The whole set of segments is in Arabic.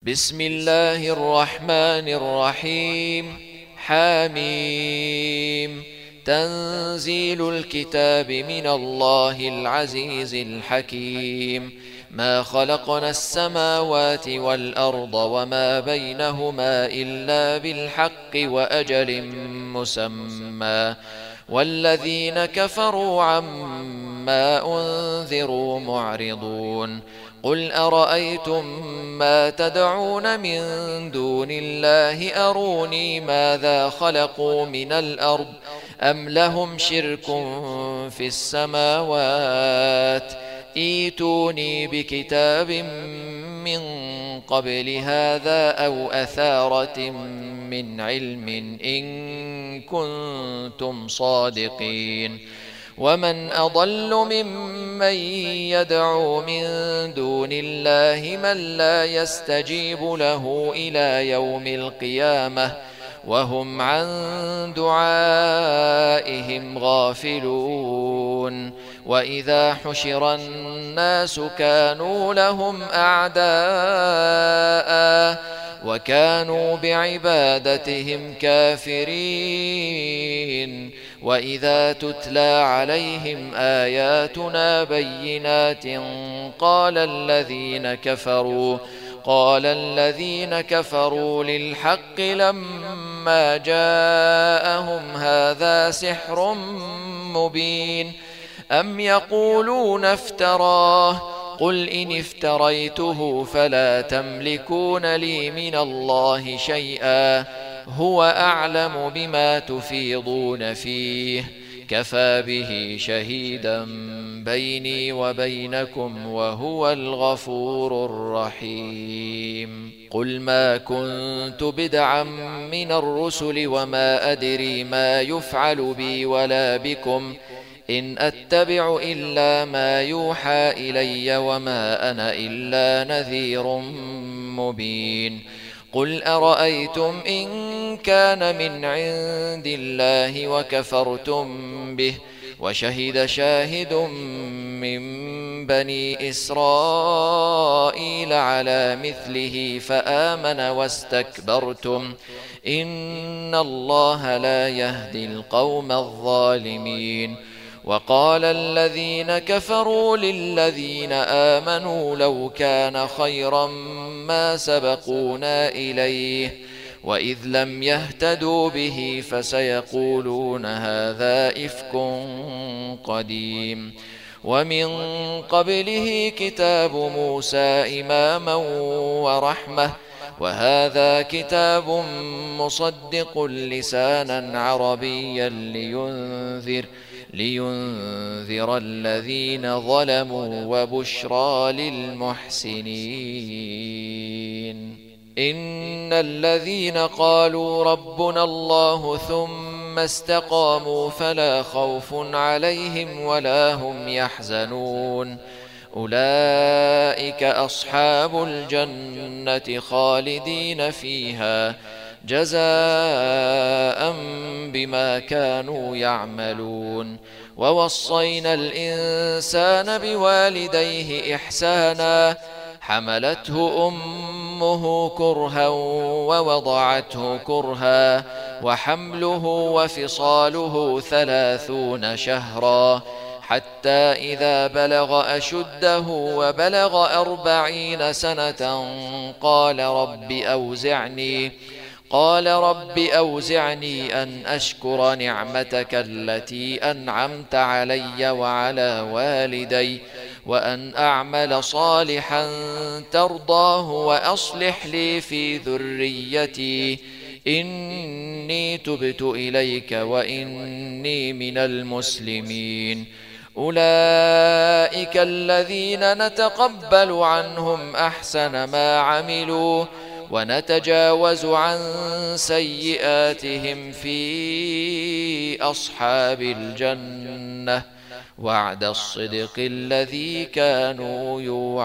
بسم الله الرحمن الرحيم. حاميم. تنزيل الكتاب من الله العزيز الحكيم. ما خلقنا السماوات والأرض وما بينهما إلا بالحق وأجل مسمى، والذين كفروا عما أنذروا معرضون. قل أرأيتم ما تدعون من دون الله أروني ماذا خلقوا من الأرض أم لهم شرك في السماوات ائتوني بكتاب من قبل هذا أو أثارة من علم إن كنتم صادقين. ومن أضل ممن يدعو من دون الله من لا يستجيب له إلى يوم القيامة وهم عن دعائهم غافلون. وإذا حشر الناس كانوا لهم أعداء وكانوا بعبادتهم كافرين. وإذا تتلى عليهم آياتنا بينات قال الذين كفروا للحق لما جاءهم هذا سحر مبين أم يقولون افتراه قل إن افتريته فلا تملكون لي من الله شيئا هو أعلم بما تفيضون فيه كفى به شهيدا بيني وبينكم وهو الغفور الرحيم. قل ما كنت بدعا من الرسل وما أدري ما يفعل بي ولا بكم إن أتبع إلا ما يوحى إلي وما أنا إلا نذير مبين. قل أرأيتم إن كان من عند الله وكفرتم به وشهد شاهد من بني إسرائيل على مثله فآمن واستكبرتم إن الله لا يهدي القوم الظالمين. وقال الذين كفروا للذين آمنوا لو كان خيرا ما سبقونا إليه وإذ لم يهتدوا به فسيقولون هذا إفك قديم. ومن قبله كتاب موسى إماما ورحمة وهذا كتاب مصدق لسانا عربيا لينذر الذين ظلموا وبشرى للمحسنين. إن الذين قالوا ربنا الله ثم استقاموا فلا خوف عليهم ولا هم يحزنون أولئك أصحاب الجنة خالدين فيها جزاء بما كانوا يعملون. ووصينا الإنسان بوالديه إحسانا حملته أمه كرها ووضعته كرها وحمله وفصاله 30 شهرا حتى إذا بلغ أشده وبلغ 40 سنة قال رب أوزعني أن أشكر نعمتك التي أنعمت علي وعلى والدي وأن أعمل صالحا ترضاه وأصلح لي في ذريتي إني تبت إليك وإني من المسلمين. أولئك الذين نتقبل عنهم أحسن ما عملوا ونتجاوز عن سيئاتهم في أصحاب الجنة وعد الصدق الذي كانوا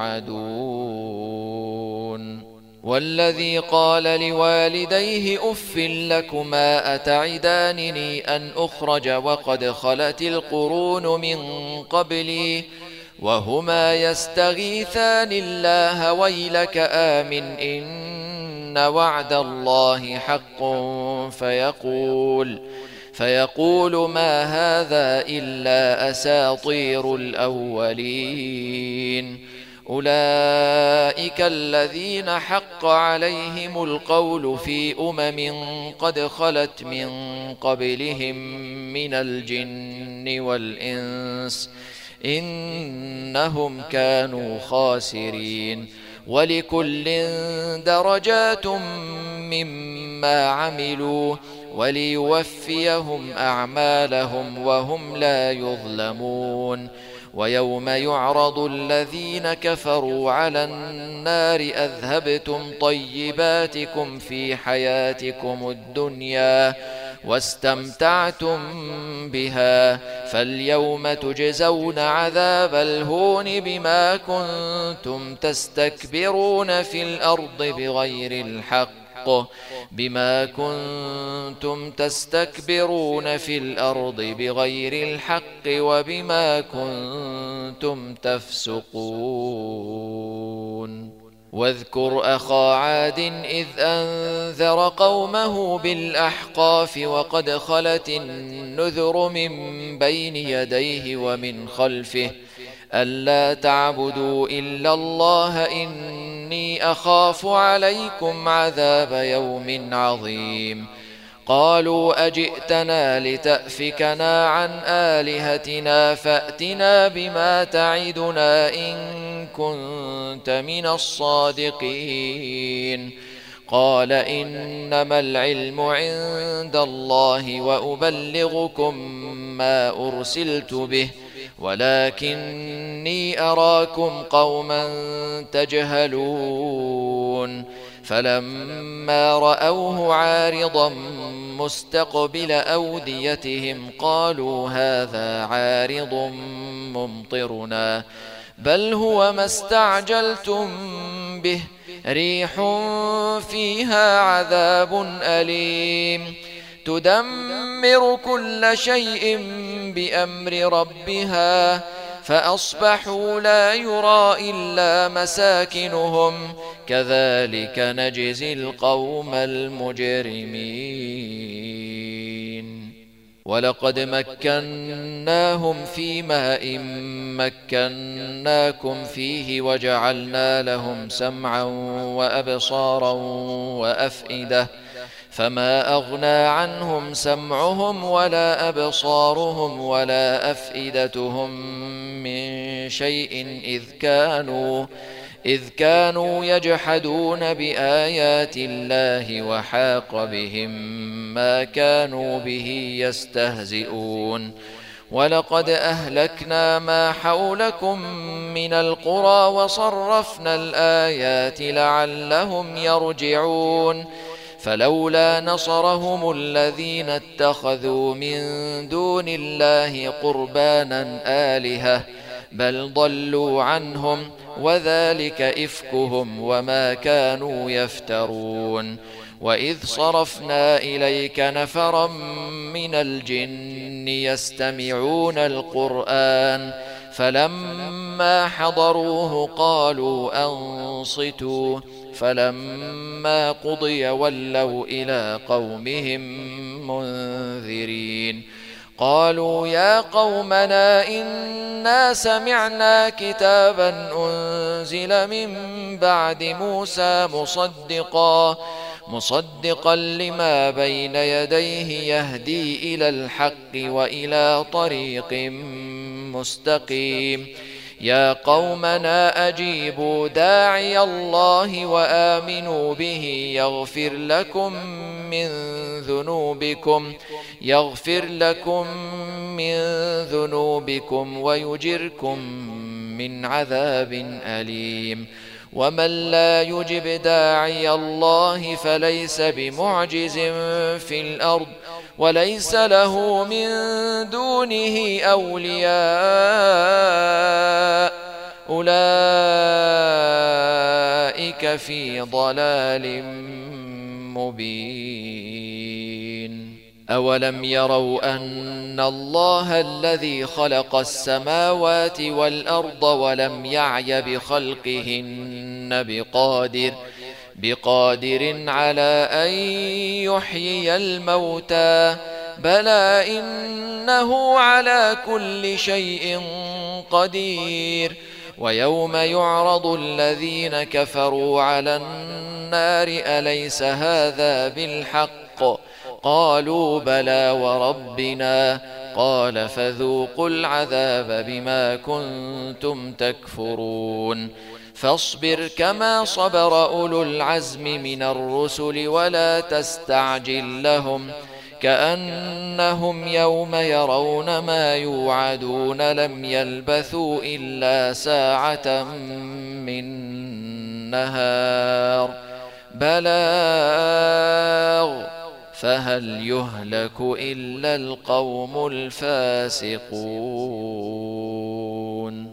يوعدون. والذي قال لوالديه أف لكما أتعدانني أن أخرج وقد خلت القرون من قبلي وهما يستغيثان الله ويلك آمن إن وعد الله حق فيقول ما هذا إلا أساطير الأولين. أولئك الذين حق عليهم القول في قد خلت من قبلهم من الجن والإنس إنهم كانوا خاسرين. ولكل درجات مما عملوا وليوفيهم أعمالهم وهم لا يظلمون. ويوم يعرض الذين كفروا على النار أذهبتم طيباتكم في حياتكم الدنيا واستمتعتم بها فاليوم تجزون عذاب الهون بما كنتم تستكبرون في الأرض بغير الحق وبما كنتم تفسقون. واذكر أخا عاد إذ أنذر قومه بالأحقاف وقد خلت النذر من بين يديه ومن خلفه ألا تعبدوا إلا الله إني أخاف عليكم عذاب يوم عظيم. قالوا أجئتنا لتأفكنا عن آلهتنا فأتنا بما تعدنا إن كنت من الصادقين. قال إنما العلم عند الله وأبلغكم ما أرسلت به ولكني أراكم قوما تجهلون. فلما رأوه عارضا مستقبل أوديتهم قالوا هذا عارض ممطرنا بل هو ما استعجلتم به ريح فيها عذاب أليم تدمر كل شيء بأمر ربها فأصبحوا لا يرى إلا مساكنهم كذلك نجزي القوم المجرمين. ولقد مكناهم في ماء مكناكم فيه وجعلنا لهم سمعا وأبصارا وأفئدة فما أغنى عنهم سمعهم ولا أبصارهم ولا أفئدتهم من شيء إذ كانوا يجحدون بآيات الله وحاق بهم ما كانوا به يستهزئون. ولقد أهلكنا ما حولكم من القرى وصرفنا الآيات لعلهم يرجعون. فلولا نصرهم الذين اتخذوا من دون الله قربانا آلهة بل ضلوا عنهم وذلك إفكهم وما كانوا يفترون. وإذ صرفنا إليك نفرا من الجن يستمعون القرآن فلما حضروه قالوا أنصتوا فلما قضي ولوا إلى قومهم منذرين. قالوا يا قومنا إنا سمعنا كتابا أنزل من بعد موسى مصدقا لما بين يديه يهدي إلى الحق وإلى طريق مستقيم. يا قومنا أجيبوا داعي الله وآمنوا به يغفر لكم من ذنوبكم ويجركم من عذاب أليم. ومن لا يجب داعي الله فليس بمعجز في الأرض وليس له من دونه أولياء أولئك في ضلال مبين. أولم يروا أن الله الذي خلق السماوات والأرض ولم يعي بخلقهن بقادر على أن يحيي الموتى بلى إنه على كل شيء قدير. ويوم يعرض الذين كفروا على النار أليس هذا بالحق قالوا بلى وربنا قال فذوقوا العذاب بما كنتم تكفرون. فاصبر كما صبر أولو العزم من الرسل ولا تستعجل لهم كأنهم يوم يرون ما يوعدون لم يلبثوا إلا ساعة من نهار بلاغ فهل يهلك إلا القوم الفاسقون.